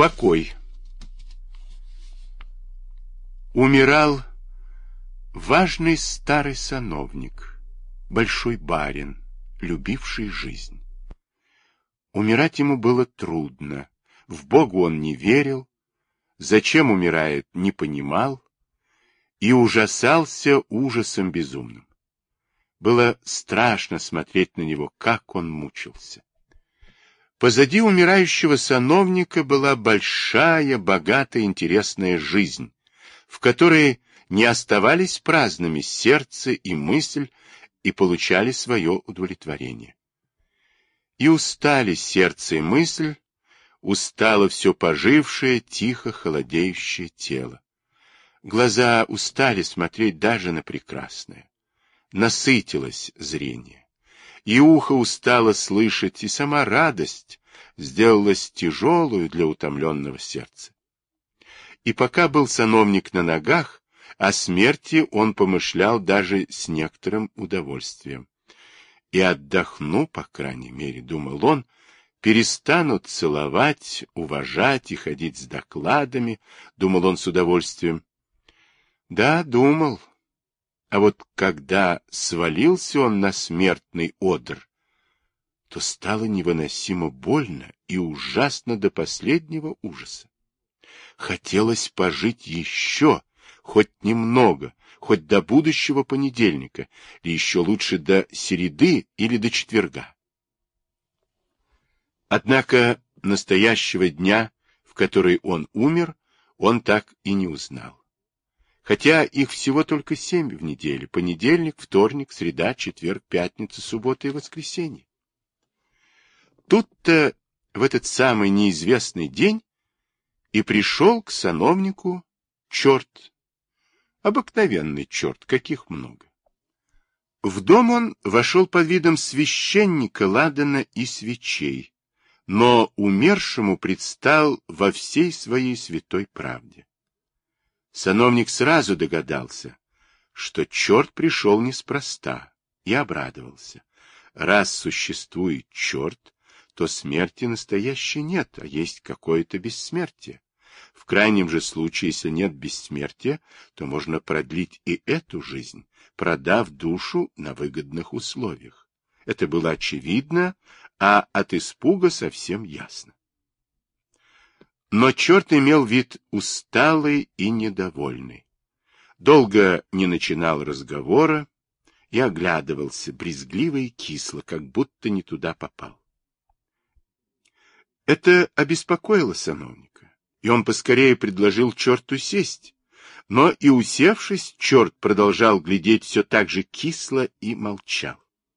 Покой. Умирал важный старый сановник, большой барин, любивший жизнь. Умирать ему было трудно, в Бога он не верил, зачем умирает, не понимал и ужасался ужасом безумным. Было страшно смотреть на него, как он мучился. Позади умирающего сановника была большая, богатая, интересная жизнь, в которой не оставались праздными сердце и мысль и получали свое удовлетворение. И устали сердце и мысль, устало все пожившее, тихо холодеющее тело. Глаза устали смотреть даже на прекрасное. Насытилось зрение. И ухо устало слышать, и сама радость сделалась тяжелую для утомленного сердца. И пока был сановник на ногах, о смерти он помышлял даже с некоторым удовольствием. И отдохну, по крайней мере, думал он, перестанут целовать, уважать и ходить с докладами, думал он с удовольствием. Да, думал. А вот когда свалился он на смертный одр, то стало невыносимо больно и ужасно до последнего ужаса. Хотелось пожить еще, хоть немного, хоть до будущего понедельника, или еще лучше до середы или до четверга. Однако настоящего дня, в который он умер, он так и не узнал. Хотя их всего только 7 в неделю: понедельник, вторник, среда, четверг, пятница, суббота и воскресенье. Тут-то в этот самый неизвестный день и пришел к сановнику черт. Обыкновенный черт, каких много. В дом он вошел под видом священника, ладана и свечей, но умершему предстал во всей своей святой правде. Сановник сразу догадался, что черт пришел неспроста, и обрадовался. Раз существует черт, то смерти настоящей нет, а есть какое-то бессмертие. В крайнем же случае, если нет бессмертия, то можно продлить и эту жизнь, продав душу на выгодных условиях. Это было очевидно, а от испуга совсем ясно. Но черт имел вид усталый и недовольный. Долго не начинал разговора и оглядывался брезгливо и кисло, как будто не туда попал. Это обеспокоило сановника, и он поскорее предложил черту сесть, но и усевшись, черт продолжал глядеть все так же кисло и молчал.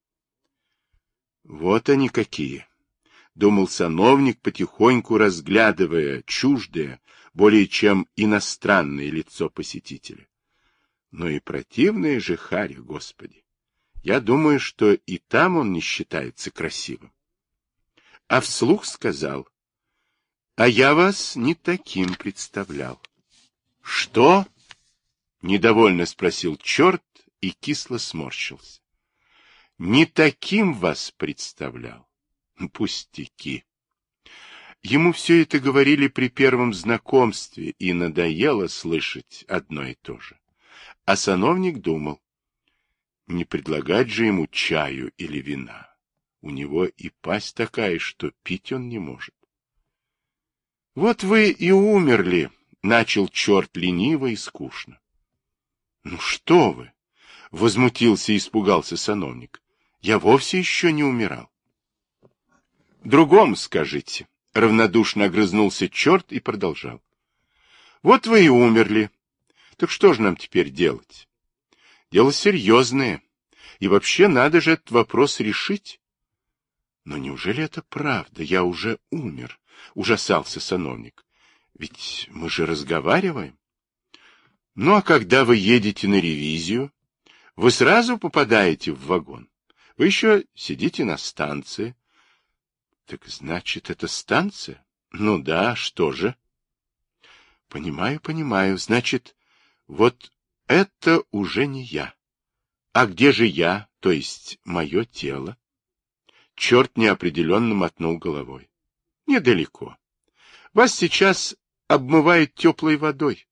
Вот они какие! — думал сановник, потихоньку разглядывая чуждое, более чем иностранное лицо посетителя. Ну и противная же харя, Господи! Я думаю, что и там он не считается красивым. А вслух сказал: а я вас не таким представлял. — Что? — недовольно спросил черт и кисло сморщился. — Не таким вас представлял. Пустяки. Ему все это говорили при первом знакомстве, и надоело слышать одно и то же. А сановник думал, не предлагать же ему чаю или вина. У него и пасть такая, что пить он не может. — Вот вы и умерли, — начал черт лениво и скучно. — Ну что вы! — возмутился и испугался сановник. — Я вовсе еще не умирал. Другому скажите, — равнодушно огрызнулся черт и продолжал. Вот вы и умерли. Так что же нам теперь делать? Дело серьезное, и вообще надо же этот вопрос решить. Но неужели это правда? Я уже умер, — ужасался сановник. Ведь мы же разговариваем. Ну, а когда вы едете на ревизию, вы сразу попадаете в вагон. Вы еще сидите на станции. Так значит, это станция? Ну да, что же? Понимаю, понимаю. Значит, вот это уже не я. А где же я, то есть мое тело? Черт неопределенно мотнул головой. Недалеко. Вас сейчас обмывают теплой водой.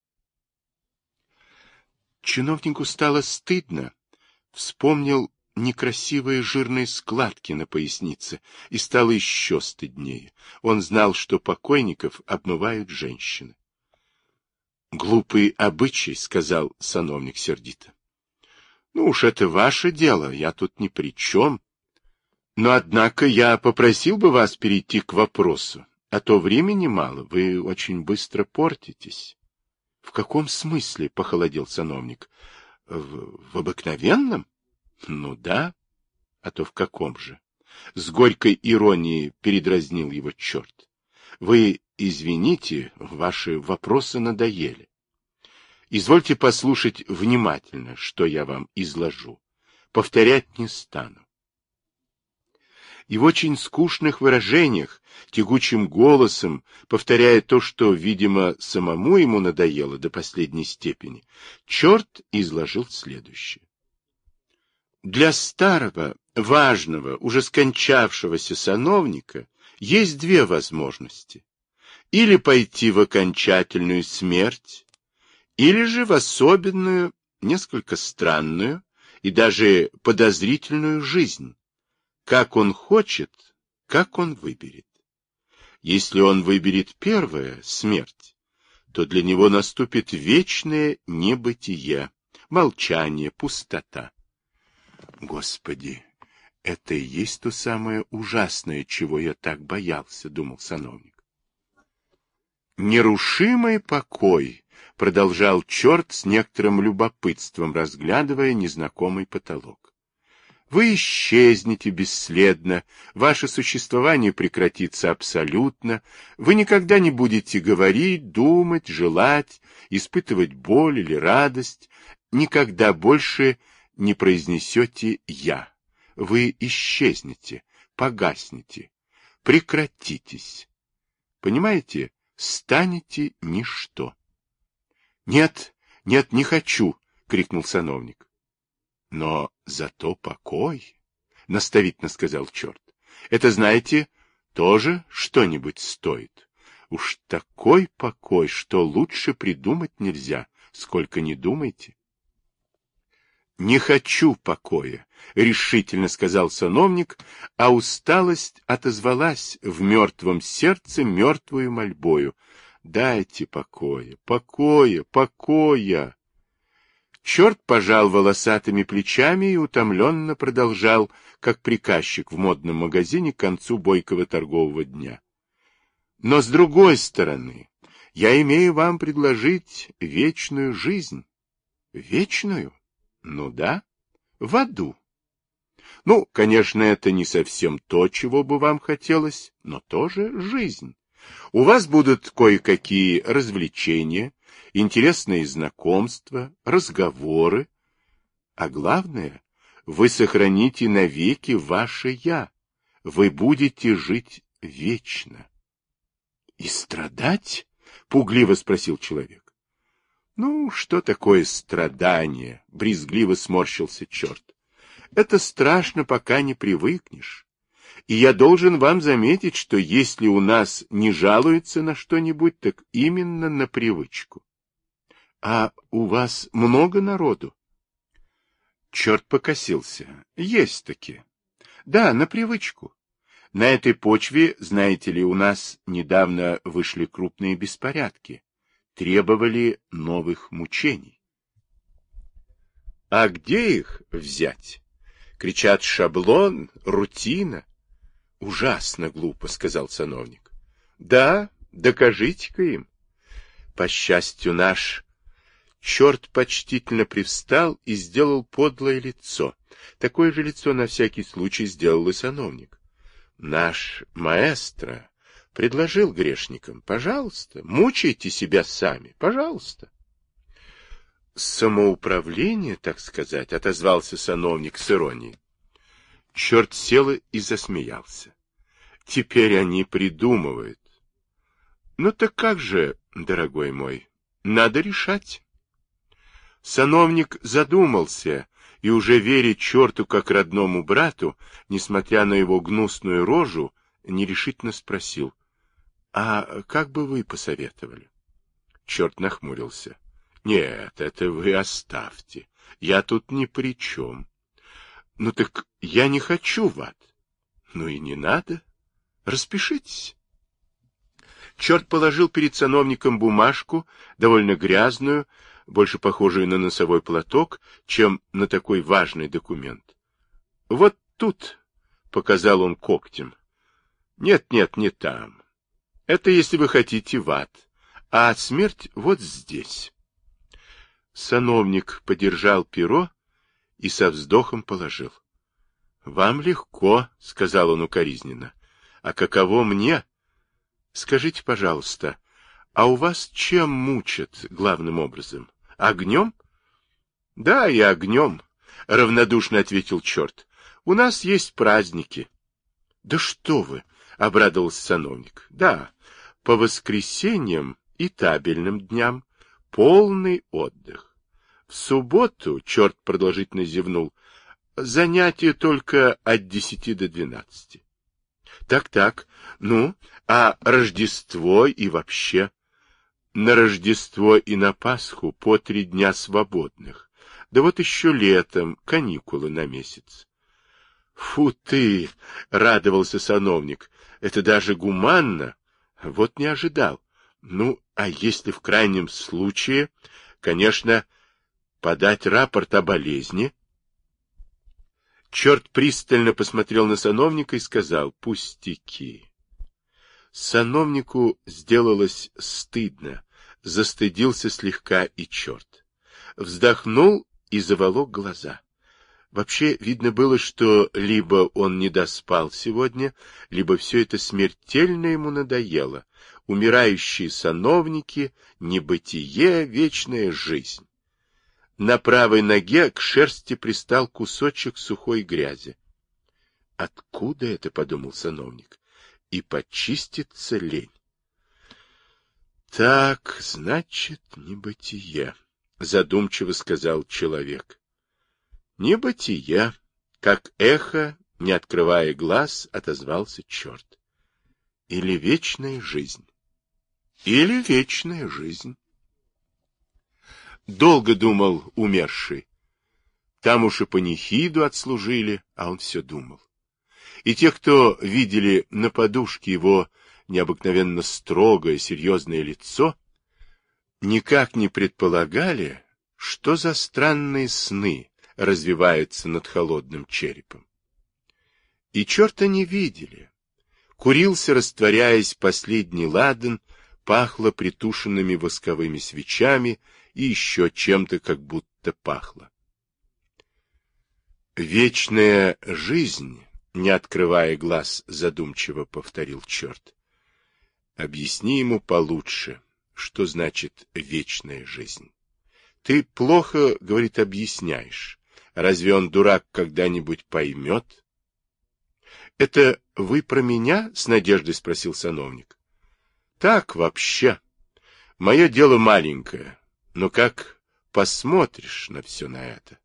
Чиновнику стало стыдно. Вспомнил некрасивые жирные складки на пояснице, и стало еще стыднее. Он знал, что покойников обмывают женщины. «Глупый обычай», — сказал сановник сердито. «Ну уж это ваше дело, я тут ни при чем. Но, однако, я попросил бы вас перейти к вопросу, а то времени мало, вы очень быстро портитесь». «В каком смысле?» — похолодел сановник. В обыкновенном? Ну да. А то в каком же? С горькой иронией передразнил его черт. Вы извините, ваши вопросы надоели. Извольте послушать внимательно, что я вам изложу. Повторять не стану. И в очень скучных выражениях, тягучим голосом, повторяя то, что, видимо, самому ему надоело до последней степени, черт изложил следующее. Для старого, важного, уже скончавшегося сановника есть две возможности. Или пойти в окончательную смерть, или же в особенную, несколько странную и даже подозрительную жизнь. Как он хочет, как он выберет. Если он выберет первое, смерть, то для него наступит вечное небытие, молчание, пустота. Господи, это и есть то самое ужасное, чего я так боялся, думал сановник. Нерушимый покой, продолжал черт с некоторым любопытством, разглядывая незнакомый потолок. Вы исчезнете бесследно, ваше существование прекратится абсолютно, вы никогда не будете говорить, думать, желать, испытывать боль или радость, никогда больше не произнесете «я». Вы исчезнете, погаснете, прекратитесь. Понимаете, станете ничто. «Нет, нет, не хочу!» — крикнул сановник. Но зато покой, — наставительно сказал черт. Это, знаете, тоже что-нибудь стоит. Уж такой покой, что лучше придумать нельзя, сколько ни думайте. Не хочу покоя, — решительно сказал сановник, а усталость отозвалась в мертвом сердце мертвую мольбою. Дайте покоя, покоя, покоя. Черт пожал волосатыми плечами и утомленно продолжал, как приказчик в модном магазине к концу бойкого торгового дня. Но с другой стороны, я имею вам предложить вечную жизнь. Вечную? Ну да, в аду. Ну, конечно, это не совсем то, чего бы вам хотелось, но тоже жизнь. У вас будут кое-какие развлечения, интересные знакомства, разговоры. А главное, вы сохраните навеки ваше «я». Вы будете жить вечно. — И страдать? — пугливо спросил человек. — Ну, что такое страдание? — брезгливо сморщился черт. — Это страшно, пока не привыкнешь. И я должен вам заметить, что если у нас не жалуются на что-нибудь, так именно на привычку. А у вас много народу? Черт покосился. Есть-таки. Да, на привычку. На этой почве, знаете ли, у нас недавно вышли крупные беспорядки. Требовали новых мучений. А где их взять? Кричат: шаблон, рутина. Ужасно глупо, сказал сановник. Да, докажите-ка им. По счастью, наш черт почтительно привстал и сделал подлое лицо. Такое же лицо на всякий случай сделал и сановник. Наш маэстро предложил грешникам: пожалуйста, мучайте себя сами, пожалуйста. Самоуправление, так сказать, отозвался сановник с иронией. Черт сел и засмеялся. Теперь они придумывают. Ну так как же, дорогой мой, надо решать. Сановник задумался и, уже веря черту как родному брату, несмотря на его гнусную рожу, нерешительно спросил: А как бы вы посоветовали? Черт нахмурился. Нет, это вы оставьте. Я тут ни при чем. Ну так я не хочу в ад. Ну и не надо. Распишитесь. Черт положил перед сановником бумажку, довольно грязную, больше похожую на носовой платок, чем на такой важный документ. Вот тут, показал он когтем. Нет, не там. Это если вы хотите в ад, а смерть вот здесь. Сановник подержал перо и со вздохом положил. — Вам легко, — сказал он укоризненно. — А каково мне? Скажите, пожалуйста, а у вас чем мучат главным образом? Огнем? — Да, и огнем, — равнодушно ответил черт. — У нас есть праздники. — Да что вы! — обрадовался сановник. — Да, по воскресеньям и табельным дням полный отдых. В субботу, черт продолжительно зевнул, занятия только от 10 до 12. Так, ну, а Рождество и вообще? На Рождество и на Пасху по 3 дня свободных. Да вот еще летом каникулы на месяц. Фу ты, радовался сановник, это даже гуманно. Вот не ожидал. Ну, а если в крайнем случае, конечно, подать рапорт о болезни? Черт пристально посмотрел на сановника и сказал: пустяки. Сановнику сделалось стыдно, застыдился слегка и черт. Вздохнул и заволок глаза. Вообще видно было, что либо он не доспал сегодня, либо все это смертельно ему надоело. Умирающие сановники, небытие, вечная жизнь. На правой ноге к шерсти пристал кусочек сухой грязи. Откуда это, подумал сановник, и почиститься лень. Так, значит, небытие, задумчиво сказал человек. Небытие, как эхо, не открывая глаз, отозвался черт. Или вечная жизнь. Или вечная жизнь. Долго думал умерший. Там уж и панихиду отслужили, а он все думал. И те, кто видели на подушке его необыкновенно строгое, серьезное лицо, никак не предполагали, что за странные сны развиваются над холодным черепом. И черта не видели. Курился, растворяясь, последний ладан, пахло притушенными восковыми свечами и еще чем-то, как будто пахло. «Вечная жизнь», — не открывая глаз, задумчиво повторил черт. «Объясни ему получше, что значит вечная жизнь. Ты плохо, — говорит, — объясняешь. Разве он, дурак, когда-нибудь поймет?» «Это вы про меня?» — с надеждой спросил сановник. «Так вообще. Мое дело маленькое, но как посмотришь на все на это?»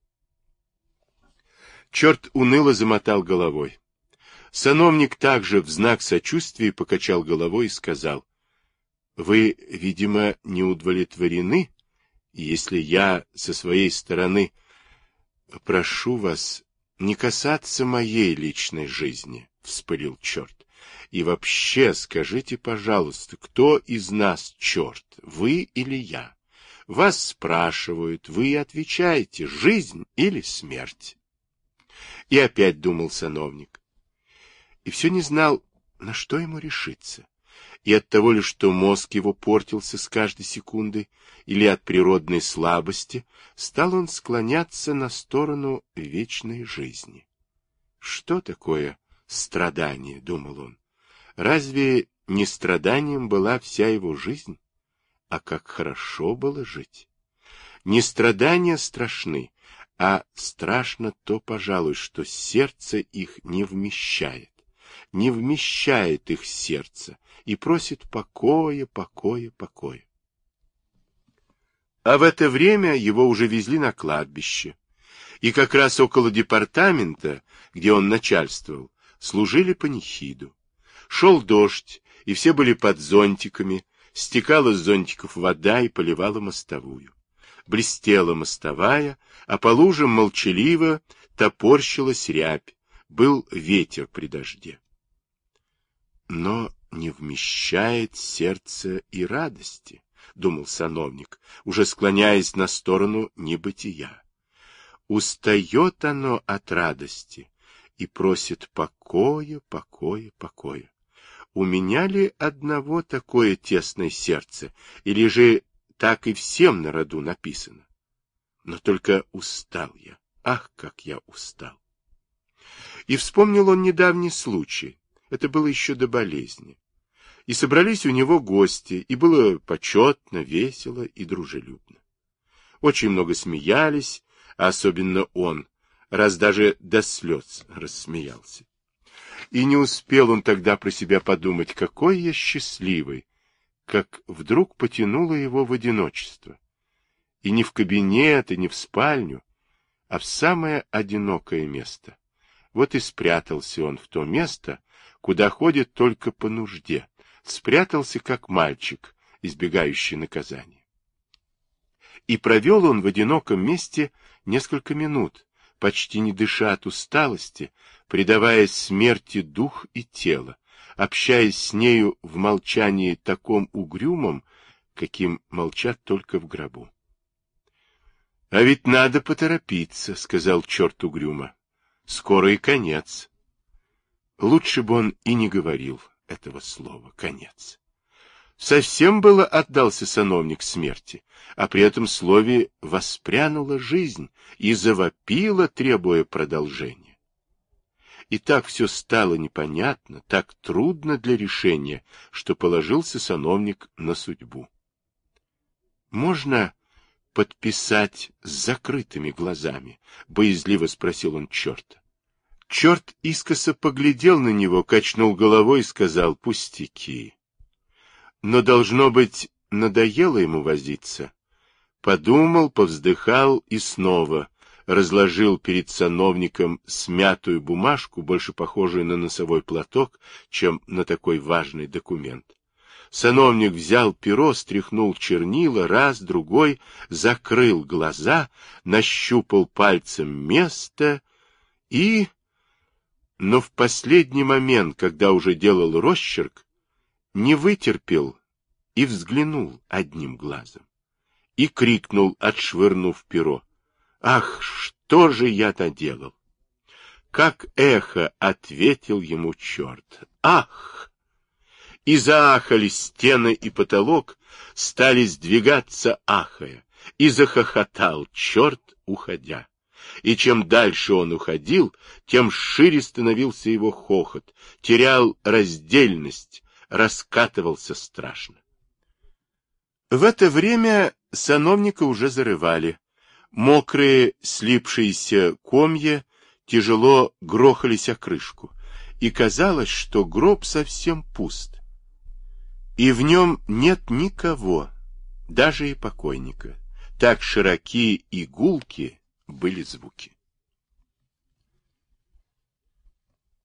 Черт уныло замотал головой. Сановник также в знак сочувствия покачал головой и сказал: «Вы, видимо, не удовлетворены, если я со своей стороны прошу вас не касаться моей личной жизни», — вспылил черт. «И вообще скажите, пожалуйста, кто из нас черт, вы или я? Вас спрашивают, вы отвечаете, жизнь или смерть?» И опять думал сановник. И все не знал, на что ему решиться. И от того ли, что мозг его портился с каждой секундой, или от природной слабости, стал он склоняться на сторону вечной жизни. Что такое страдание, думал он. Разве не страданием была вся его жизнь? А как хорошо было жить! Не страдания страшны, а страшно то, пожалуй, что сердце их не вмещает их сердце и просит покоя, покоя, покоя. А в это время его уже везли на кладбище, и как раз около департамента, где он начальствовал, служили панихиду. Шел дождь, и все были под зонтиками, стекала с зонтиков вода и поливала мостовую. Блестела мостовая, а по лужам молчаливо топорщилась рябь, был ветер при дожде. Но не вмещает сердце и радости, думал сановник, уже склоняясь на сторону небытия. Устает оно от радости и просит покоя, покоя, покоя. У меня ли одного такое тесное сердце, или же так и всем на роду написано? Но только устал я, ах, как я устал. И вспомнил он недавний случай, это было еще до болезни. И собрались у него гости, и было почетно, весело и дружелюбно. Очень много смеялись, а особенно он, раз даже до слез рассмеялся. И не успел он тогда про себя подумать, какой я счастливый, как вдруг потянуло его в одиночество. И не в кабинет, и не в спальню, а в самое одинокое место. Вот и спрятался он в то место, куда ходит только по нужде. Спрятался, как мальчик, избегающий наказания. И провел он в одиноком месте несколько минут, почти не дыша от усталости, предавая смерти дух и тело, общаясь с нею в молчании таком угрюмом, каким молчат только в гробу. — А ведь надо поторопиться, — сказал черт угрюмо. — Скоро и конец. Лучше бы он и не говорил этого слова «конец». Совсем было отдался сановник смерти, а при этом слове воспрянула жизнь и завопила, требуя продолжения. И так все стало непонятно, так трудно для решения, что положился сановник на судьбу. «Можно подписать с закрытыми глазами?» — боязливо спросил он черта. Черт искоса поглядел на него, качнул головой и сказал: «Пустяки». Но, должно быть, надоело ему возиться. Подумал, повздыхал и снова разложил перед сановником смятую бумажку, больше похожую на носовой платок, чем на такой важный документ. Сановник взял перо, стряхнул чернила, раз, другой, закрыл глаза, нащупал пальцем место и... Но в последний момент, когда уже делал росчерк, не вытерпел и взглянул одним глазом. И крикнул, отшвырнув перо: «Ах, что же я наделал!» Как эхо ответил ему черт: «Ах!» И заахали стены и потолок, стали сдвигаться ахая, и захохотал черт, уходя. И чем дальше он уходил, тем шире становился его хохот, терял раздельность, раскатывался страшно. В это время сановника уже зарывали. Мокрые, слипшиеся комья тяжело грохались о крышку, и казалось, что гроб совсем пуст. И в нем нет никого, даже и покойника. Так широки и гулки были звуки.